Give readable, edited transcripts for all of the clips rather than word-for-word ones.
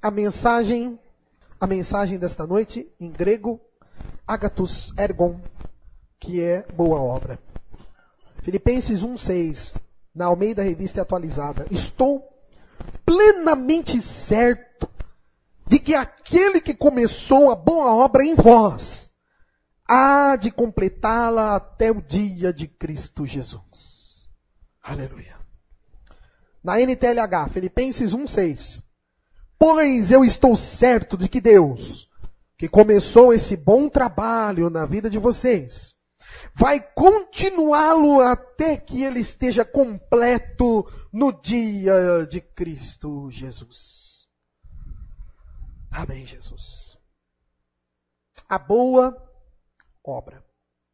a mensagem desta noite, em grego, agathos ergon, que é boa obra. Filipenses 1:6, na Almeida Revista Atualizada. Estou plenamente certo de que aquele que começou a boa obra em vós há de completá-la até o dia de Cristo Jesus. Aleluia. Na NTLH, Filipenses 1:6. Pois eu estou certo de que Deus, que começou esse bom trabalho na vida de vocês, vai continuá-lo até que ele esteja completo no dia de Cristo Jesus. Amém, Jesus. A boa obra.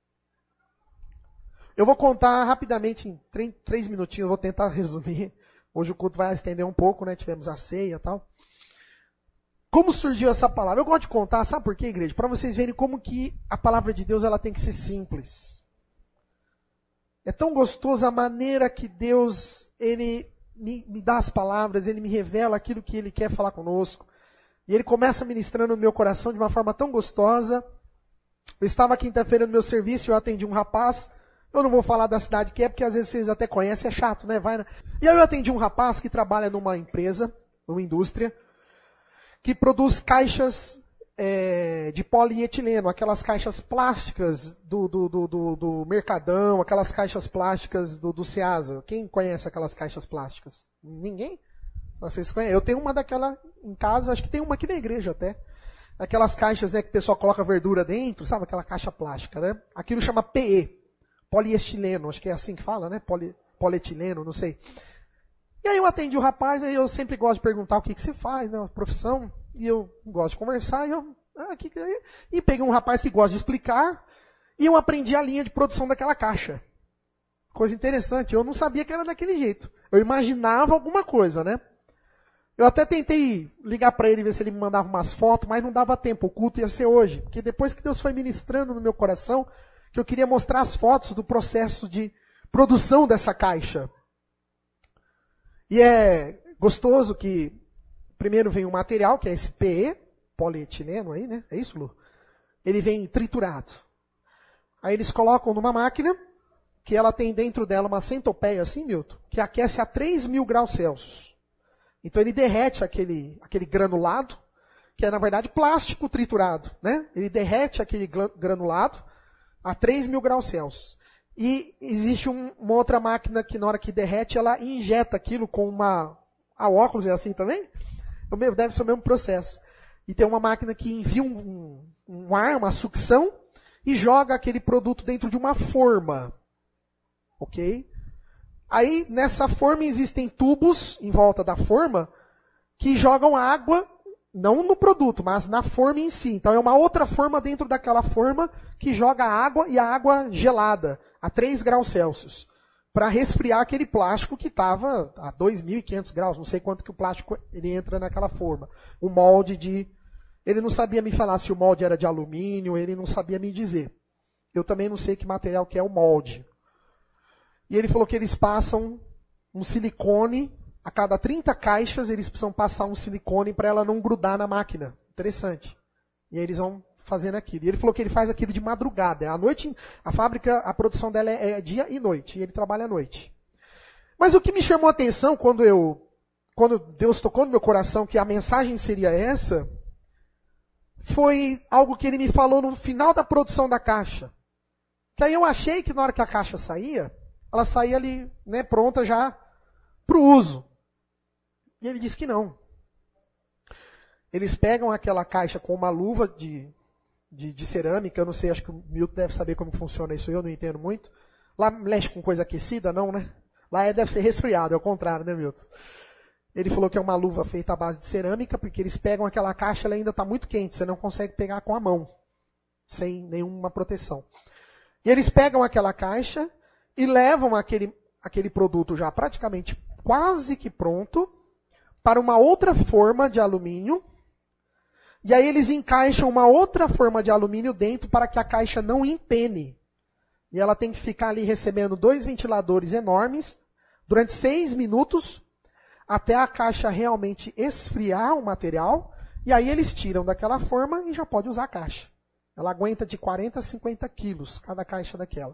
Eu vou contar rapidamente, em 3 minutinhos, vou tentar resumir. Hoje o culto vai estender um pouco, né? Tivemos a ceia e tal. Como surgiu essa palavra? Eu gosto de contar, sabe por quê, igreja? Para vocês verem como que a palavra de Deus ela tem que ser simples. É tão gostoso a maneira que Deus ele me dá as palavras, ele me revela aquilo que ele quer falar conosco. E ele começa ministrando no meu coração de uma forma tão gostosa. Eu estava quinta-feira no meu serviço e eu atendi um rapaz. Eu não vou falar da cidade que é, porque às vezes vocês até conhecem, é chato, né? Vai, né? E aí eu atendi um rapaz que trabalha numa empresa, numa indústria, que produz caixas de polietileno, aquelas caixas plásticas do Mercadão, aquelas caixas plásticas do Ceasa. Quem conhece aquelas caixas plásticas? Ninguém? Vocês conhecem? Eu tenho uma daquela em casa, acho que tem uma aqui na igreja até. Aquelas caixas, né, que o pessoal coloca verdura dentro, sabe? Aquela caixa plástica, né? Aquilo chama PE, poliestileno, acho que é assim que fala, né? Polietileno, não sei. E aí eu atendi o rapaz, aí eu sempre gosto de perguntar o que você faz, né? Profissão, e eu gosto de conversar, e peguei um rapaz que gosta de explicar, e eu aprendi a linha de produção daquela caixa. Coisa interessante, eu não sabia que era daquele jeito. Eu imaginava alguma coisa, né? Eu até tentei ligar para ele, ver se ele me mandava umas fotos, mas não dava tempo, o culto ia ser hoje. Porque depois que Deus foi ministrando no meu coração, que eu queria mostrar as fotos do processo de produção dessa caixa. E é gostoso que primeiro vem o material, que é esse PE, polietileno aí, né? É isso, Lu? Ele vem triturado. Aí eles colocam numa máquina, que ela tem dentro dela uma centopeia assim, Milton, que aquece a 3.000 graus Celsius. Então ele derrete aquele granulado, que é na verdade plástico triturado, né? Ele derrete aquele granulado a 3.000 graus Celsius. E existe uma outra máquina que na hora que derrete, ela injeta aquilo com a óculos, é assim também? Deve ser o mesmo processo. E tem uma máquina que envia um ar, uma sucção, e joga aquele produto dentro de uma forma. Ok? Aí, nessa forma, existem tubos em volta da forma que jogam água, não no produto, mas na forma em si. Então, é uma outra forma dentro daquela forma que joga água e a água gelada, a 3 graus Celsius, para resfriar aquele plástico que estava a 2.500 graus. Não sei quanto que o plástico ele entra naquela forma. O molde de... Ele não sabia me falar se o molde era de alumínio, ele não sabia me dizer. Eu também não sei que material que é o molde. E ele falou que eles passam um silicone, a cada 30 caixas eles precisam passar um silicone para ela não grudar na máquina. Interessante. E aí eles vão fazendo aquilo. E ele falou que ele faz aquilo de madrugada. À noite, a fábrica, a produção dela é dia e noite. E ele trabalha à noite. Mas o que me chamou a atenção quando Deus tocou no meu coração que a mensagem seria essa, foi algo que ele me falou no final da produção da caixa. Que aí eu achei que na hora que a caixa saía, ela saía ali, né, pronta já para o uso. E ele disse que não. Eles pegam aquela caixa com uma luva de cerâmica, eu não sei, acho que o Milton deve saber como funciona isso, eu não entendo muito. Lá mexe com coisa aquecida, não, né? Lá deve ser resfriado, é o contrário, né, Milton? Ele falou que é uma luva feita à base de cerâmica, porque eles pegam aquela caixa, ela ainda está muito quente, você não consegue pegar com a mão, sem nenhuma proteção. E eles pegam aquela caixa e levam aquele produto já praticamente quase que pronto para uma outra forma de alumínio. E aí eles encaixam uma outra forma de alumínio dentro para que a caixa não empene. E ela tem que ficar ali recebendo 2 ventiladores enormes durante 6 minutos, até a caixa realmente esfriar o material, e aí eles tiram daquela forma e já pode usar a caixa. Ela aguenta de 40 a 50 quilos, cada caixa daquela.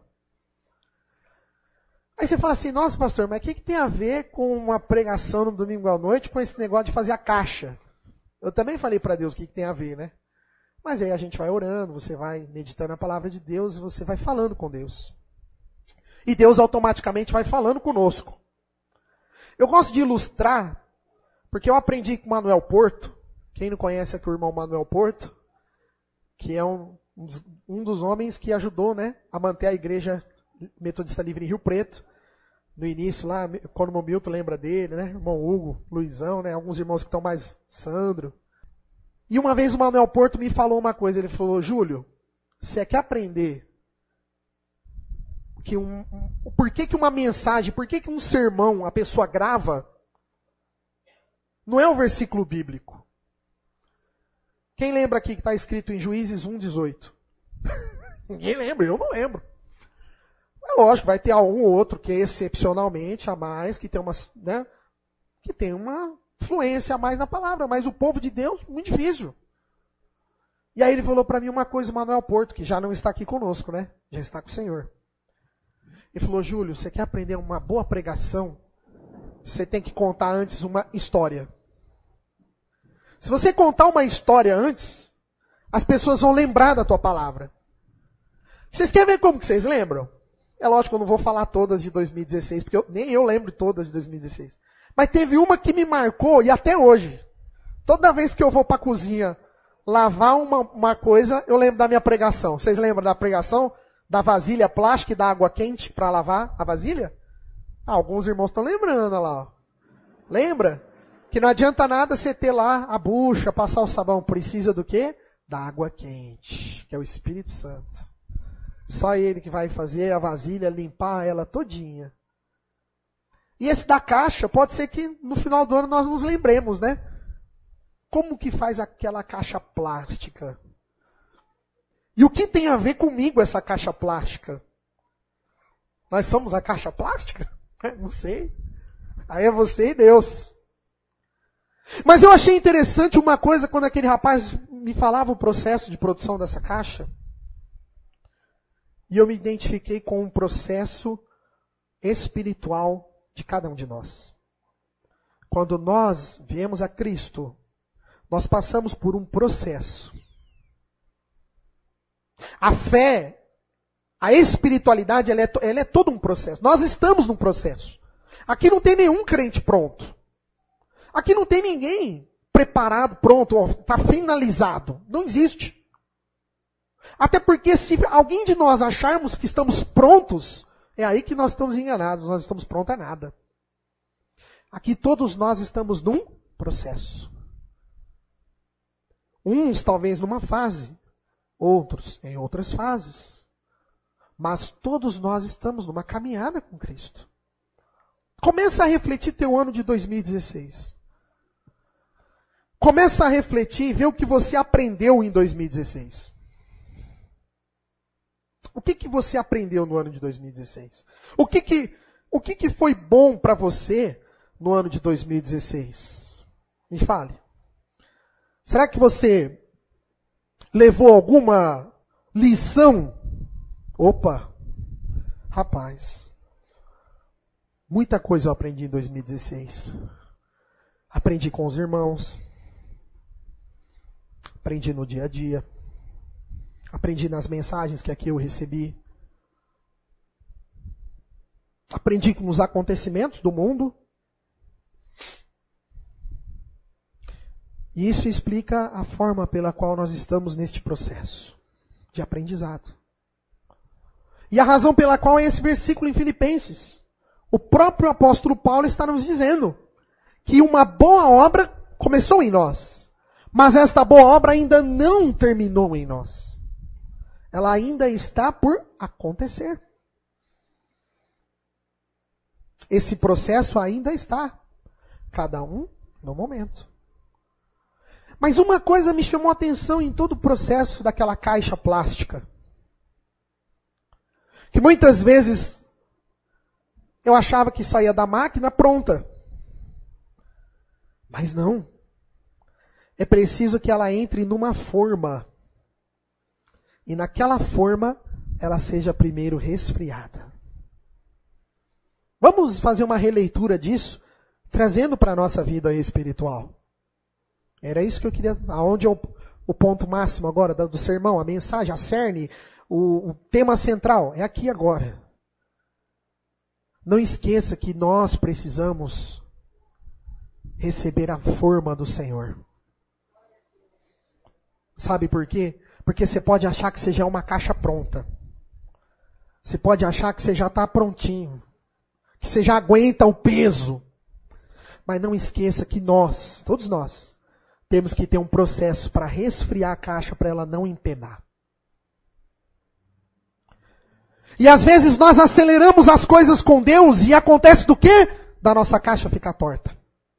Aí você fala assim, nossa pastor, mas o que tem a ver com uma pregação no domingo à noite com esse negócio de fazer a caixa? Eu também falei para Deus o que tem a ver, né? Mas aí a gente vai orando, você vai meditando a palavra de Deus e você vai falando com Deus. E Deus automaticamente vai falando conosco. Eu gosto de ilustrar, porque eu aprendi com o Manuel Porto. Quem não conhece aqui o irmão Manuel Porto, que é um dos homens que ajudou, né, a manter a igreja Metodista Livre em Rio Preto. No início lá, quando o Milton lembra dele, né, irmão Hugo, Luizão, né, alguns irmãos que estão mais, Sandro. E uma vez o Manuel Porto me falou uma coisa, ele falou, Júlio, você quer aprender que por que uma mensagem, por que um sermão a pessoa grava, não é um versículo bíblico. Quem lembra aqui que está escrito em Juízes 1:18? Ninguém lembra, eu não lembro. É lógico, vai ter um ou outro que é excepcionalmente a mais, que tem que tem uma influência a mais na palavra, mas o povo de Deus, muito difícil. E aí ele falou para mim uma coisa, o Manuel Porto, que já não está aqui conosco, né? Já está com o Senhor. Ele falou, Júlio, você quer aprender uma boa pregação? Você tem que contar antes uma história. Se você contar uma história antes, as pessoas vão lembrar da tua palavra. Vocês querem ver como que vocês lembram? É lógico que eu não vou falar todas de 2016, porque nem eu lembro todas de 2016. Mas teve uma que me marcou, e até hoje. Toda vez que eu vou para a cozinha lavar uma coisa, eu lembro da minha pregação. Vocês lembram da pregação? Da vasilha plástica e da água quente para lavar a vasilha? Alguns irmãos estão lembrando lá. Ó. Lembra? Que não adianta nada você ter lá a bucha, passar o sabão. Precisa do quê? Da água quente, que é o Espírito Santo. Só ele que vai fazer a vasilha, limpar ela todinha. E esse da caixa, pode ser que no final do ano nós nos lembremos, né? Como que faz aquela caixa plástica? E o que tem a ver comigo essa caixa plástica? Nós somos a caixa plástica? Não sei. Aí é você e Deus. Mas eu achei interessante uma coisa quando aquele rapaz me falava o processo de produção dessa caixa. E eu me identifiquei com um processo espiritual de cada um de nós. Quando nós viemos a Cristo, nós passamos por um processo. A fé, a espiritualidade, ela é todo um processo. Nós estamos num processo. Aqui não tem nenhum crente pronto. Aqui não tem ninguém preparado, pronto, está finalizado. Não existe. Até porque se alguém de nós acharmos que estamos prontos, é aí que nós estamos enganados. Nós estamos prontos a nada. Aqui todos nós estamos num processo. Uns talvez numa fase, outros em outras fases. Mas todos nós estamos numa caminhada com Cristo. Começa a refletir teu ano de 2016. Começa a refletir e ver o que você aprendeu em 2016. O que você aprendeu no ano de 2016? O que foi bom para você no ano de 2016? Me fale. Será que você levou alguma lição? Opa, rapaz, muita coisa eu aprendi em 2016. Aprendi com os irmãos, aprendi no dia a dia, aprendi nas mensagens que aqui eu recebi, aprendi com os acontecimentos do mundo. E isso explica a forma pela qual nós estamos neste processo de aprendizado. E a razão pela qual é esse versículo em Filipenses. O próprio apóstolo Paulo está nos dizendo que uma boa obra começou em nós, mas esta boa obra ainda não terminou em nós. Ela ainda está por acontecer. Esse processo ainda está, cada um no momento. Mas uma coisa me chamou a atenção em todo o processo daquela caixa plástica. Que muitas vezes eu achava que saía da máquina pronta. Mas não. É preciso que ela entre numa forma. E naquela forma, ela seja primeiro resfriada. Vamos fazer uma releitura disso, trazendo para a nossa vida espiritual. Era isso que eu queria... Aonde é o ponto máximo agora do sermão, a mensagem, a cerne, o tema central. É aqui agora. Não esqueça que nós precisamos receber a forma do Senhor. Sabe por quê? Porque você pode achar que você já é uma caixa pronta. Você pode achar que você já está prontinho. Que você já aguenta o peso. Mas não esqueça que nós, todos nós, temos que ter um processo para resfriar a caixa para ela não empenar. E às vezes nós aceleramos as coisas com Deus e acontece do quê? Da nossa caixa ficar torta.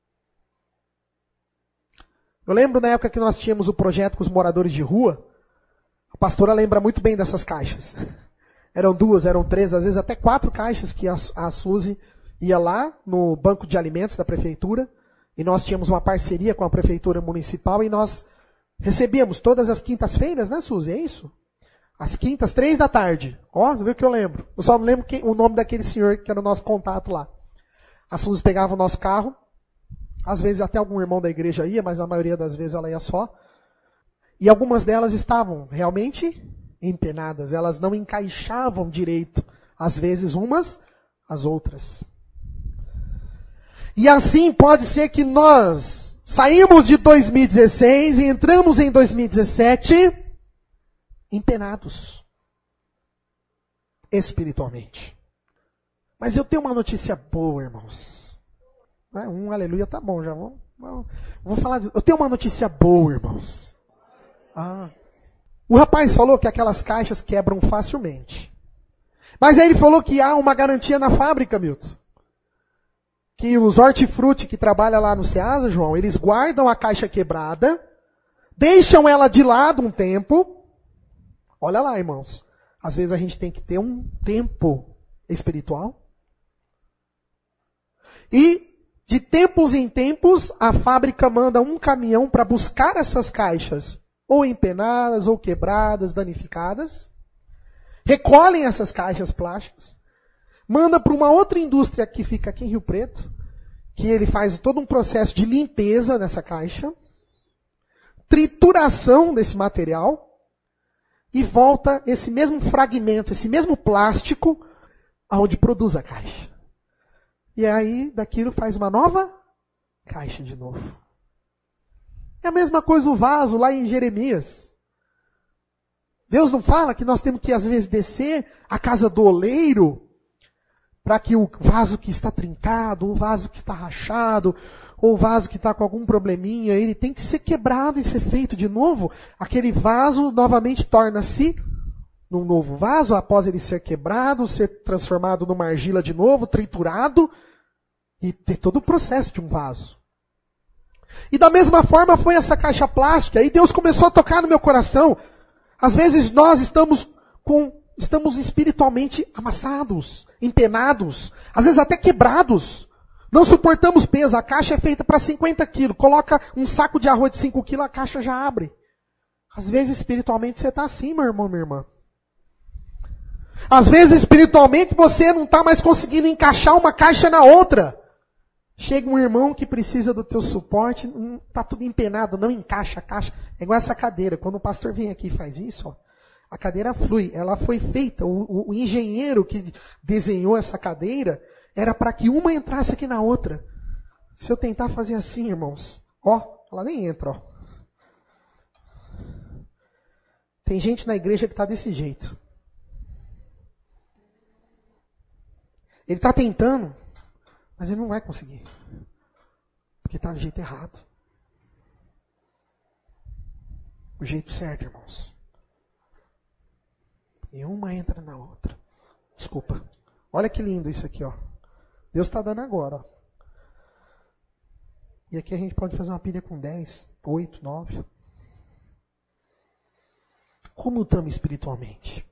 Eu lembro na época que nós tínhamos o projeto com os moradores de rua, a pastora lembra muito bem dessas caixas. Eram 2, eram 3, às vezes até 4 caixas que a Suzy ia lá no banco de alimentos da prefeitura, e nós tínhamos uma parceria com a prefeitura municipal e nós recebíamos todas as quintas-feiras, né, Suzy? É isso? Às quintas, 3 da tarde. Ó, você viu o que eu lembro? Eu só não lembro o nome daquele senhor que era o nosso contato lá. A Suzy pegava o nosso carro. Às vezes até algum irmão da igreja ia, mas a maioria das vezes ela ia só. E algumas delas estavam realmente empenadas. Elas não encaixavam direito. Às vezes umas, as outras. E assim pode ser que nós saímos de 2016 e entramos em 2017... empenados espiritualmente. Mas eu tenho uma notícia boa, irmãos. Um aleluia tá bom, já vou falar. Eu tenho uma notícia boa, irmãos. O rapaz falou que aquelas caixas quebram facilmente. Mas aí ele falou que há uma garantia na fábrica, Milton. Que os hortifruti que trabalham lá no Ceasa, João, eles guardam a caixa quebrada, deixam ela de lado um tempo. Olha lá, irmãos. Às vezes a gente tem que ter um tempo espiritual. E, de tempos em tempos, a fábrica manda um caminhão para buscar essas caixas, ou empenadas, ou quebradas, danificadas. Recolhem essas caixas plásticas. Manda para uma outra indústria que fica aqui em Rio Preto, que ele faz todo um processo de limpeza nessa caixa, trituração desse material, e volta esse mesmo fragmento, esse mesmo plástico, aonde produz a caixa. E aí, daquilo faz uma nova caixa de novo. É a mesma coisa o vaso lá em Jeremias. Deus não fala que nós temos que, às vezes, descer a casa do oleiro para que o vaso que está trincado, o vaso que está rachado, ou o vaso que está com algum probleminha, ele tem que ser quebrado e ser feito de novo. Aquele vaso novamente torna-se num novo vaso, após ele ser quebrado, ser transformado numa argila de novo, triturado, e ter todo o processo de um vaso. E da mesma forma foi essa caixa plástica, e Deus começou a tocar no meu coração. Às vezes nós estamos espiritualmente amassados, empenados, às vezes até quebrados. Não suportamos peso. A caixa é feita para 50 quilos. Coloca um saco de arroz de 5 quilos, a caixa já abre. Às vezes, espiritualmente, você está assim, meu irmão, minha irmã. Às vezes, espiritualmente, você não está mais conseguindo encaixar uma caixa na outra. Chega um irmão que precisa do teu suporte, está tudo empenado, não encaixa a caixa. É igual essa cadeira. Quando o pastor vem aqui e faz isso, ó, a cadeira flui. Ela foi feita. O engenheiro que desenhou essa cadeira era para que uma entrasse aqui na outra. Se eu tentar fazer assim, irmãos, ó, ela nem entra, ó. Tem gente na igreja que está desse jeito. Ele está tentando, mas ele não vai conseguir. Porque está do jeito errado. O jeito certo, irmãos. E uma entra na outra. Desculpa. Olha que lindo isso aqui, ó. Deus está dando agora, ó. E aqui a gente pode fazer uma pilha com 10, 8, 9. Como estamos espiritualmente?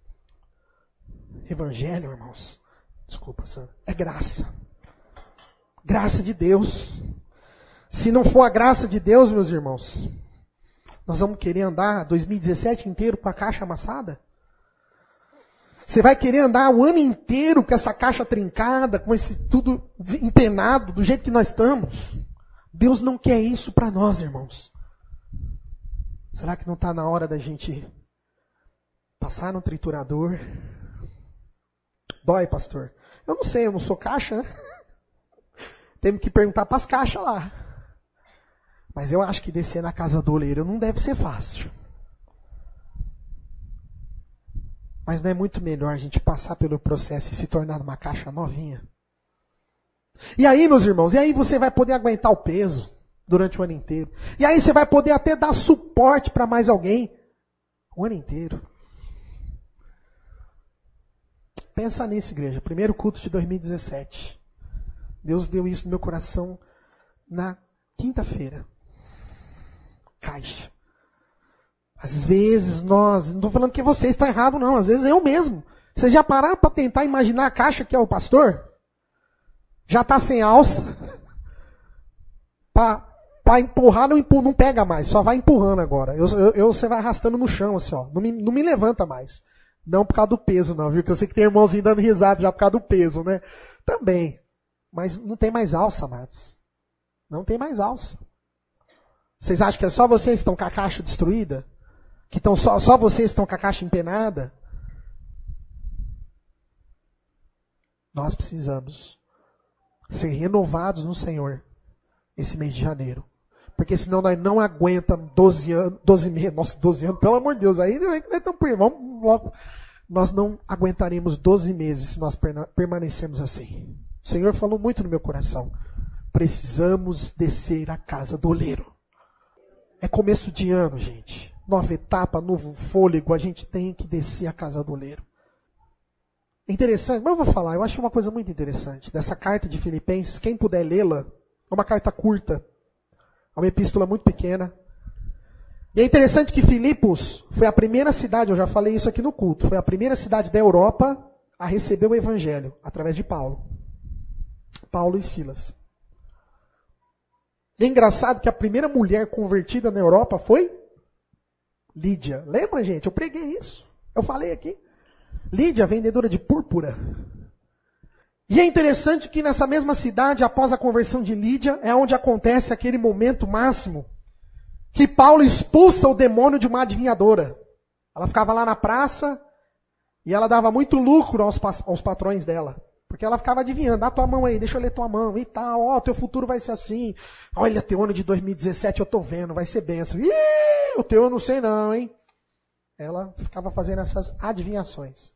Evangelho, irmãos, desculpa, Sandra, é graça. Graça de Deus. Se não for a graça de Deus, meus irmãos, nós vamos querer andar 2017 inteiro com a caixa amassada? Você vai querer andar o ano inteiro com essa caixa trincada, com esse tudo empenado, do jeito que nós estamos? Deus não quer isso para nós, irmãos. Será que não está na hora da gente passar no triturador? Dói, pastor? Eu não sei, eu não sou caixa, né? Temos que perguntar para as caixas lá. Mas eu acho que descer na casa do oleiro não deve ser fácil. Mas não é muito melhor a gente passar pelo processo e se tornar uma caixa novinha? E aí, meus irmãos, e aí você vai poder aguentar o peso durante o ano inteiro. E aí você vai poder até dar suporte para mais alguém o ano inteiro. Pensa nisso, igreja. Primeiro culto de 2017. Deus deu isso no meu coração na quinta-feira. Caixa. Às vezes nós, não estou falando que vocês estão errados não, às vezes eu mesmo. Vocês já pararam para tentar imaginar a caixa que é o pastor? Já está sem alça. Para empurrar, não pega mais, só vai empurrando agora. Você vai arrastando no chão, assim, ó. Não me levanta mais. Não por causa do peso, não, viu? Porque eu sei que tem irmãozinho dando risada já por causa do peso, né? Também. Mas não tem mais alça, amados. Não tem mais alça. Vocês acham que é só vocês que estão com a caixa destruída? Que só vocês estão com a caixa empenada? Nós precisamos ser renovados no Senhor esse mês de janeiro. Porque senão nós não aguentamos 12 meses. Nossa, 12 anos, pelo amor de Deus. Aí vamos logo. Nós não aguentaremos 12 meses se nós permanecermos assim. O Senhor falou muito no meu coração. Precisamos descer a casa do oleiro. É começo de ano, gente. Nova etapa, novo fôlego. A gente tem que descer a casa do oleiro. É interessante, mas eu vou falar. Eu acho uma coisa muito interessante. Dessa carta de Filipenses, quem puder lê-la, é uma carta curta. É uma epístola muito pequena. E é interessante que Filipos foi a primeira cidade, eu já falei isso aqui no culto, foi a primeira cidade da Europa a receber o evangelho, através de Paulo. Paulo e Silas. E é engraçado que a primeira mulher convertida na Europa foi Lídia. Lembra, gente? Eu preguei isso. Eu falei aqui. Lídia, vendedora de púrpura. E é interessante que nessa mesma cidade, após a conversão de Lídia, é onde acontece aquele momento máximo que Paulo expulsa o demônio de uma adivinhadora. Ela ficava lá na praça e ela dava muito lucro aos patrões dela. Porque ela ficava adivinhando, dá tua mão aí, deixa eu ler tua mão e tal, ó, teu futuro vai ser assim. Olha, teu ano de 2017 eu tô vendo, vai ser benção. Ih, o teu eu não sei não, hein? Ela ficava fazendo essas adivinhações.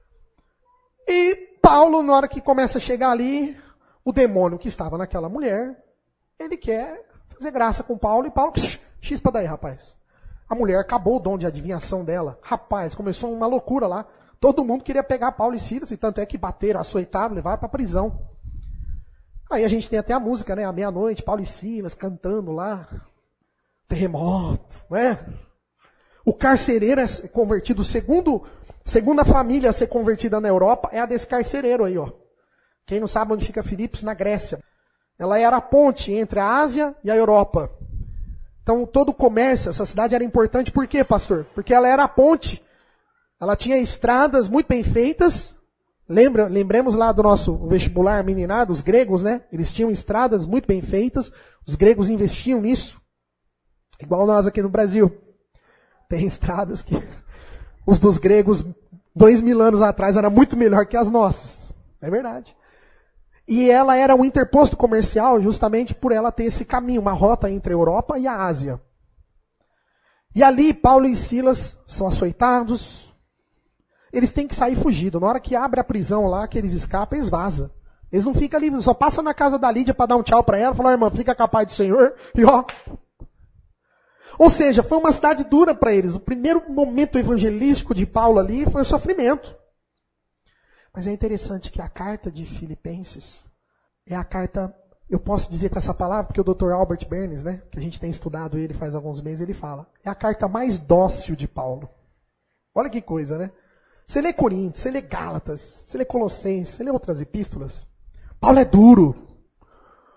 E Paulo, na hora que começa a chegar ali, o demônio que estava naquela mulher, ele quer fazer graça com Paulo, e Paulo, chispa daí, rapaz. A mulher acabou o dom de adivinhação dela. Rapaz, começou uma loucura lá. Todo mundo queria pegar Paulo e Silas, e tanto é que bateram, açoitaram, levaram para a prisão. Aí a gente tem até a música, né? À meia-noite, Paulo e Silas cantando lá. Terremoto, né? O carcereiro é convertido, segunda família a ser convertida na Europa é a desse carcereiro aí, ó. Quem não sabe onde fica Filipos, na Grécia. Ela era a ponte entre a Ásia e a Europa. Então todo o comércio, essa cidade era importante, por quê, pastor? Porque ela era a ponte. Ela tinha estradas muito bem feitas. Lembremos lá do nosso vestibular meninado, os gregos, né? Eles tinham estradas muito bem feitas. Os gregos investiam nisso. Igual nós aqui no Brasil. Tem estradas que os dos gregos 2000 anos atrás era muito melhor que as nossas. É verdade. E ela era um interposto comercial justamente por ela ter esse caminho, uma rota entre a Europa e a Ásia. E ali Paulo e Silas são açoitados. Eles têm que sair fugidos. Na hora que abre a prisão lá, que eles escapam, eles vazam. Eles não ficam ali, só passam na casa da Lídia para dar um tchau para ela, falar, irmã, fica com a paz do Senhor, e ó. Ou seja, foi uma cidade dura para eles. O primeiro momento evangelístico de Paulo ali foi o sofrimento. Mas é interessante que a carta de Filipenses é a carta, eu posso dizer com essa palavra, porque o Dr. Albert Bernes, né, que a gente tem estudado ele faz alguns meses, ele fala, é a carta mais dócil de Paulo. Olha que coisa, né? Você lê Coríntios, você lê Gálatas, você lê Colossenses, você lê outras epístolas. Paulo é duro.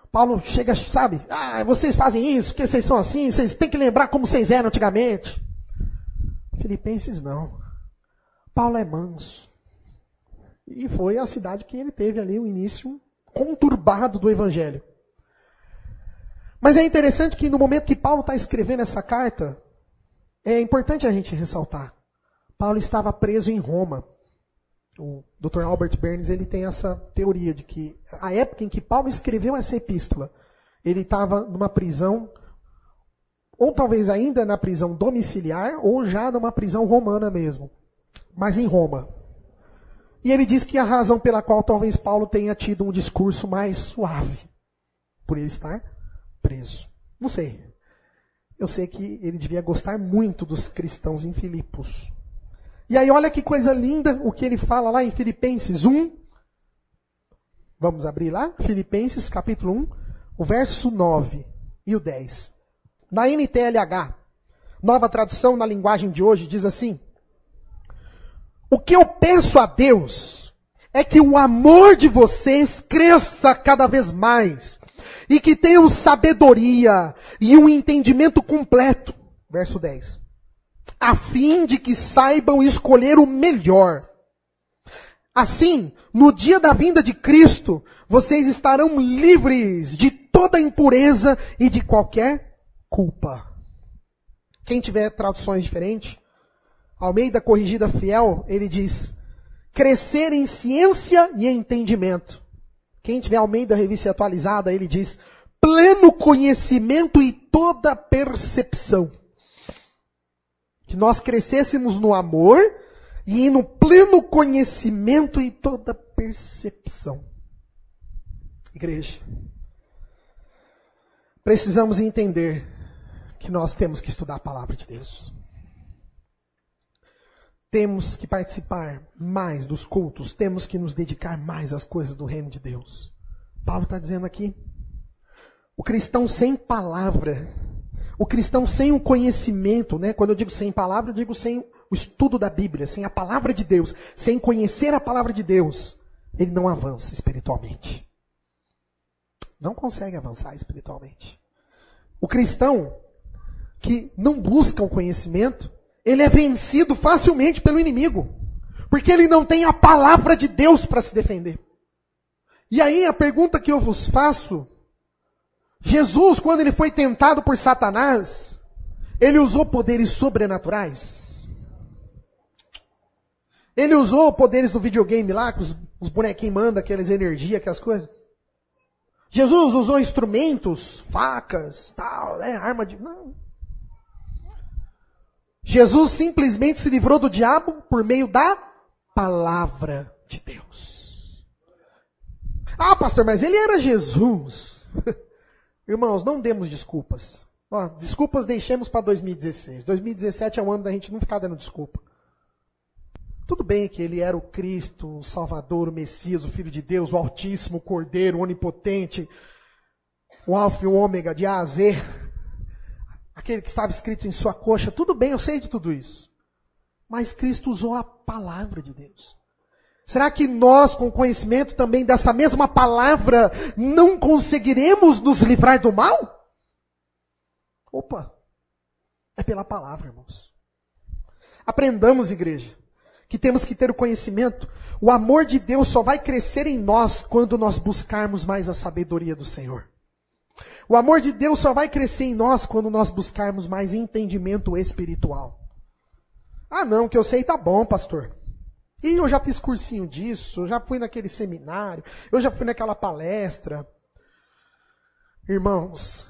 Paulo chega, sabe? Vocês fazem isso, porque vocês são assim, vocês têm que lembrar como vocês eram antigamente. Filipenses não. Paulo é manso. E foi a cidade que ele teve ali o início conturbado do evangelho. Mas é interessante que no momento que Paulo está escrevendo essa carta, é importante a gente ressaltar. Paulo estava preso em Roma. O Dr. Albert Berns, ele tem essa teoria de que a época em que Paulo escreveu essa epístola, ele estava numa prisão, ou talvez ainda na prisão domiciliar, ou já numa prisão romana mesmo, mas em Roma. E ele diz que a razão pela qual talvez Paulo tenha tido um discurso mais suave, por ele estar preso. Não sei. Eu sei que ele devia gostar muito dos cristãos em Filipos. E aí olha que coisa linda o que ele fala lá em Filipenses 1. Vamos abrir lá? Filipenses capítulo 1, o verso 9 e o 10. Na NTLH, nova tradução na linguagem de hoje, diz assim: o que eu peço a Deus é que o amor de vocês cresça cada vez mais e que tenham sabedoria e um entendimento completo. Verso 10. A fim de que saibam escolher o melhor. Assim, no dia da vinda de Cristo, vocês estarão livres de toda impureza e de qualquer culpa. Quem tiver traduções diferentes, Almeida Corrigida Fiel, ele diz: crescer em ciência e entendimento. Quem tiver Almeida Revista Atualizada, ele diz: pleno conhecimento e toda percepção. Que nós crescêssemos no amor e no pleno conhecimento e toda percepção. Igreja, precisamos entender que nós temos que estudar a palavra de Deus. Temos que participar mais dos cultos, temos que nos dedicar mais às coisas do reino de Deus. Paulo está dizendo aqui, o cristão sem palavra, o cristão sem o conhecimento, né? Quando eu digo sem palavra, eu digo sem o estudo da Bíblia, sem a palavra de Deus, sem conhecer a palavra de Deus, ele não avança espiritualmente. Não consegue avançar espiritualmente. O cristão que não busca o conhecimento, ele é vencido facilmente pelo inimigo, porque ele não tem a palavra de Deus para se defender. E aí a pergunta que eu vos faço: Jesus, quando ele foi tentado por Satanás, ele usou poderes sobrenaturais? Ele usou poderes do videogame lá, que os bonequinhos mandam aquelas energias, aquelas coisas? Jesus usou instrumentos, facas, tal, arma de... Não. Jesus simplesmente se livrou do diabo por meio da palavra de Deus. Ah, pastor, mas ele era Jesus. Irmãos, não demos desculpas. Desculpas deixemos para 2016. 2017 é o ano da gente não ficar dando desculpa. Tudo bem que ele era o Cristo, o Salvador, o Messias, o Filho de Deus, o Altíssimo, o Cordeiro, o Onipotente, o Alfa e o Ômega, de A a Z, aquele que estava escrito em sua coxa. Tudo bem, eu sei de tudo isso. Mas Cristo usou a palavra de Deus. Será que nós, com conhecimento também dessa mesma palavra, não conseguiremos nos livrar do mal? Opa! É pela palavra, irmãos. Aprendamos, igreja, que temos que ter o conhecimento. O amor de Deus só vai crescer em nós quando nós buscarmos mais a sabedoria do Senhor. O amor de Deus só vai crescer em nós quando nós buscarmos mais entendimento espiritual. Ah, não, que eu sei tá bom, pastor. E eu já fiz cursinho disso, eu já fui naquele seminário, eu já fui naquela palestra. Irmãos,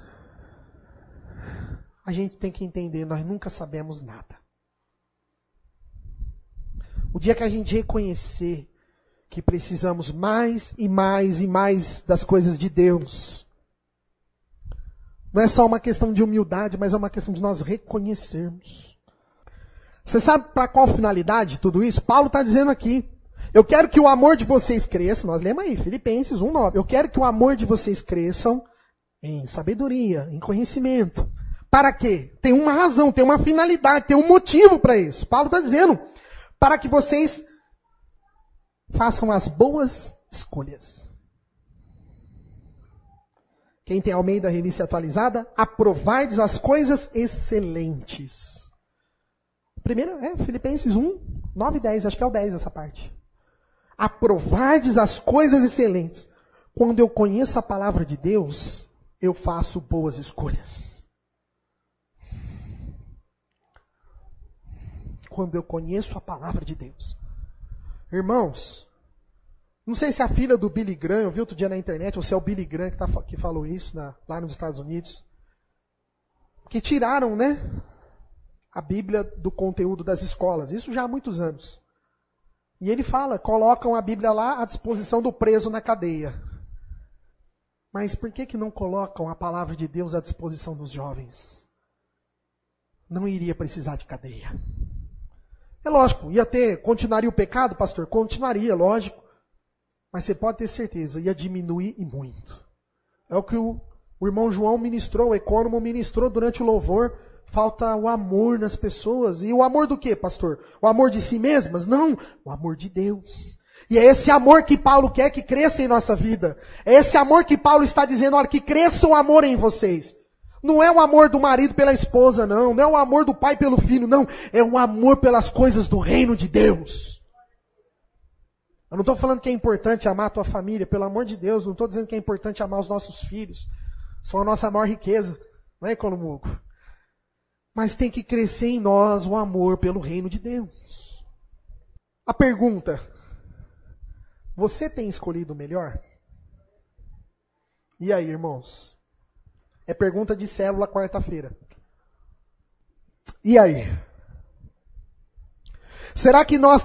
a gente tem que entender, nós nunca sabemos nada. O dia que a gente reconhecer que precisamos mais e mais e mais das coisas de Deus, não é só uma questão de humildade, mas é uma questão de nós reconhecermos. Você sabe para qual finalidade tudo isso? Paulo está dizendo aqui: eu quero que o amor de vocês cresça. Nós lemos aí, Filipenses 1:9. Eu quero que o amor de vocês cresçam em sabedoria, em conhecimento. Para quê? Tem uma razão, tem uma finalidade, tem um motivo para isso. Paulo está dizendo: para que vocês façam as boas escolhas. Quem tem Almeida Revista Atualizada, aprovardes as coisas excelentes. Primeiro, Filipenses 1, 9 e 10, acho que é o 10 essa parte. Aprovardes as coisas excelentes. Quando eu conheço a palavra de Deus, eu faço boas escolhas. Quando eu conheço a palavra de Deus. Irmãos, não sei se é a filha do Billy Graham, eu vi outro dia na internet, ou se é o Billy Graham que falou isso lá nos Estados Unidos. Que tiraram, né, a Bíblia do conteúdo das escolas. Isso já há muitos anos. E ele fala, colocam a Bíblia lá à disposição do preso na cadeia. Mas por que não colocam a palavra de Deus à disposição dos jovens? Não iria precisar de cadeia. É lógico, continuaria o pecado, pastor? Continuaria, lógico. Mas você pode ter certeza, ia diminuir e muito. É o que o irmão João ministrou, o Econômico ministrou durante o louvor. Falta o amor nas pessoas. E o amor do quê, pastor? O amor de si mesmas? Não, o amor de Deus. E é esse amor que Paulo quer que cresça em nossa vida. É esse amor que Paulo está dizendo, olha, que cresça o amor em vocês. Não é o amor do marido pela esposa, não. Não é o amor do pai pelo filho, não. É o amor pelas coisas do reino de Deus. Eu não estou falando que é importante amar a tua família, pelo amor de Deus. Não estou dizendo que é importante amar os nossos filhos. São a nossa maior riqueza. Não é, Econômico? Mas tem que crescer em nós o amor pelo reino de Deus. A pergunta: você tem escolhido o melhor? E aí, irmãos? É pergunta de célula quarta-feira. E aí? Será que nós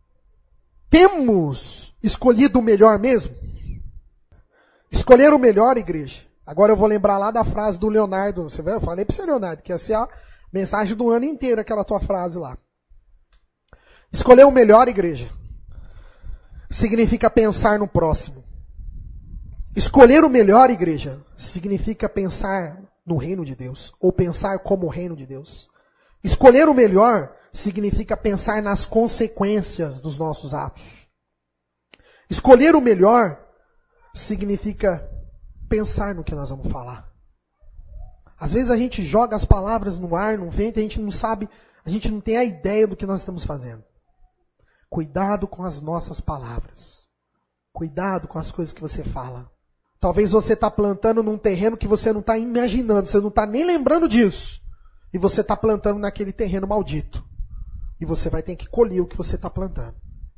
temos escolhido o melhor mesmo? Escolher o melhor, igreja. Agora eu vou lembrar lá da frase do Leonardo. Você vê? Eu falei para você, Leonardo, que ia ser a mensagem do ano inteiro, aquela tua frase lá. Escolher o melhor, igreja, significa pensar no próximo. Escolher o melhor, igreja, significa pensar no reino de Deus, ou pensar como o reino de Deus. Escolher o melhor significa pensar nas consequências dos nossos atos. Escolher o melhor significa pensar no que nós vamos falar. Às vezes a gente joga as palavras no ar, no vento, e a gente não sabe, a gente não tem a ideia do que nós estamos fazendo. Cuidado com as nossas palavras. Cuidado com as coisas que você fala. Talvez você está plantando num terreno que você não está imaginando, você não está nem lembrando disso. E você está plantando naquele terreno maldito. E você vai ter que colher o que você está plantando.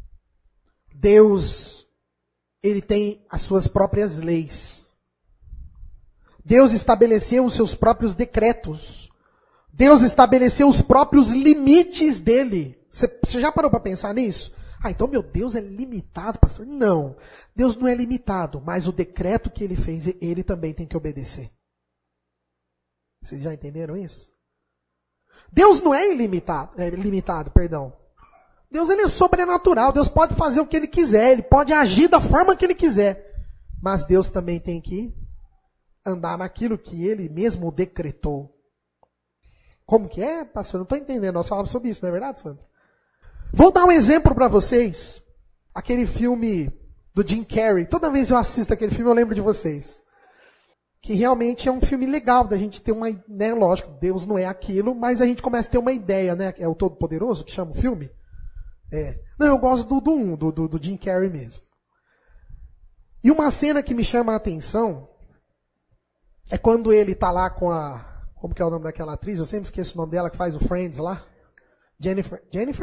Deus, Ele tem as suas próprias leis. Deus estabeleceu os seus próprios decretos. Deus estabeleceu os próprios limites dele. Você já parou para pensar nisso? Então meu Deus é limitado, pastor? Não, Deus não é limitado, mas o decreto que ele fez, ele também tem que obedecer. Vocês já entenderam isso? Deus não é limitado. Deus ele é sobrenatural, Deus pode fazer o que ele quiser, ele pode agir da forma que ele quiser. Mas Deus também tem que andar naquilo que ele mesmo decretou. Como que é, pastor? Não estou entendendo, nós falamos sobre isso, não é verdade, Sandro? Vou dar um exemplo para vocês. Aquele filme do Jim Carrey. Toda vez que eu assisto aquele filme, eu lembro de vocês. Que realmente é um filme legal, da gente ter uma, né, lógico, Deus não é aquilo, mas a gente começa a ter uma ideia, né? É o Todo-Poderoso que chama o filme? Não, eu gosto do Jim Carrey mesmo. E uma cena que me chama a atenção é quando ele tá lá com a... Como que é o nome daquela atriz? Eu sempre esqueço o nome dela, que faz o Friends lá. Jennifer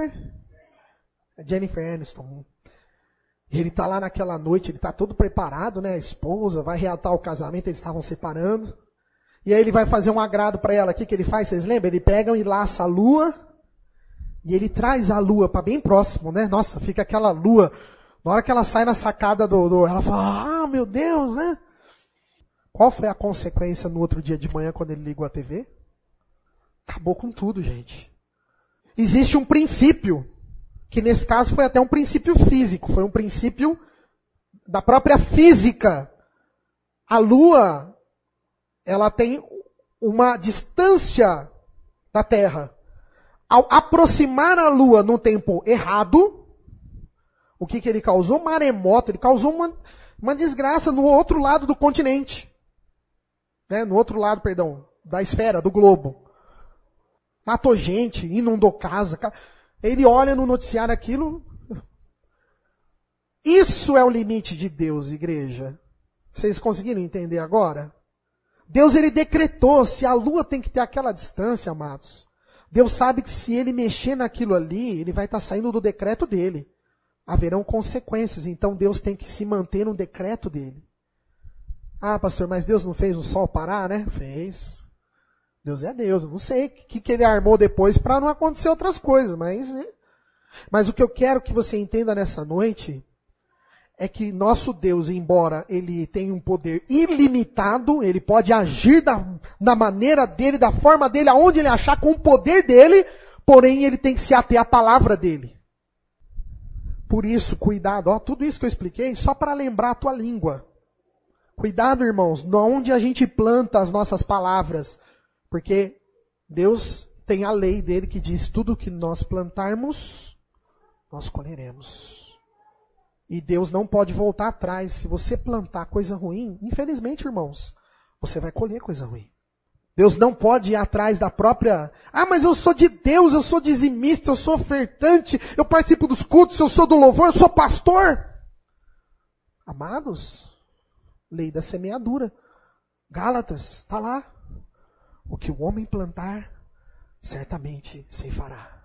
Aniston. Ele tá lá naquela noite, ele tá todo preparado, né? A esposa vai reatar o casamento, eles estavam separando. E aí ele vai fazer um agrado para ela. O que ele faz? Vocês lembram? Ele pega e laça a lua e ele traz a lua para bem próximo, né? Nossa, fica aquela lua. Na hora que ela sai na sacada ela fala, meu Deus, né? Qual foi a consequência no outro dia de manhã quando ele ligou a TV? Acabou com tudo, gente. Existe um princípio, que nesse caso foi até um princípio físico, foi um princípio da própria física. A Lua, ela tem uma distância da Terra. Ao aproximar a Lua no tempo errado, o que ele causou? Maremoto, ele causou uma desgraça no outro lado do continente. né, no outro lado, perdão, da esfera, do globo. Matou gente, inundou casa. Ele olha no noticiário aquilo. Isso é o limite de Deus, igreja. Vocês conseguiram entender agora? Deus, ele decretou, se a lua tem que ter aquela distância, amados. Deus sabe que se ele mexer naquilo ali, ele vai estar saindo do decreto dele. Haverão consequências, então Deus tem que se manter no decreto dele. Ah, pastor, mas Deus não fez o sol parar, né? Fez. Deus é Deus, eu não sei o que ele armou depois para não acontecer outras coisas, mas o que eu quero que você entenda nessa noite é que nosso Deus, embora ele tenha um poder ilimitado, ele pode agir da maneira dele, da forma dele, aonde ele achar, com o poder dele, porém ele tem que se ater à palavra dele. Por isso, cuidado, tudo isso que eu expliquei, só para lembrar a tua língua. Cuidado, irmãos, onde a gente planta as nossas palavras, porque Deus tem a lei dele que diz, tudo que nós plantarmos, nós colheremos. E Deus não pode voltar atrás. Se você plantar coisa ruim, infelizmente, irmãos, você vai colher coisa ruim. Deus não pode ir atrás da própria... Ah, mas eu sou de Deus, eu sou dizimista, eu sou ofertante, eu participo dos cultos, eu sou do louvor, eu sou pastor. Amados, lei da semeadura. Gálatas, está lá. O que o homem plantar, certamente ceifará.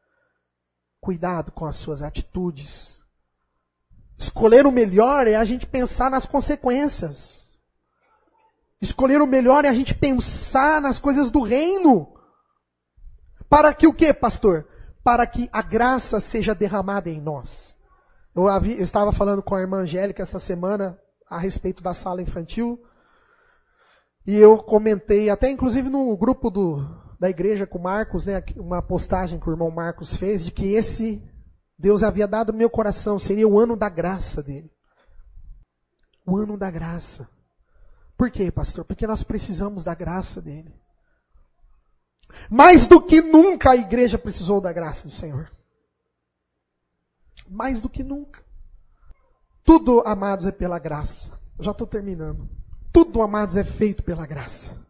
Cuidado com as suas atitudes. Escolher o melhor é a gente pensar nas consequências. Escolher o melhor é a gente pensar nas coisas do reino. Para que o quê, pastor? Para que a graça seja derramada em nós. Eu estava falando com a irmã Angélica essa semana a respeito da sala infantil. E eu comentei, até inclusive no grupo da igreja com o Marcos, né, uma postagem que o irmão Marcos fez, de que Deus havia dado no meu coração, seria o ano da graça dele. O ano da graça. Por quê, pastor? Porque nós precisamos da graça dele. Mais do que nunca a igreja precisou da graça do Senhor. Mais do que nunca. Tudo, amados, é pela graça. Eu já estou terminando. Tudo, amados, é feito pela graça.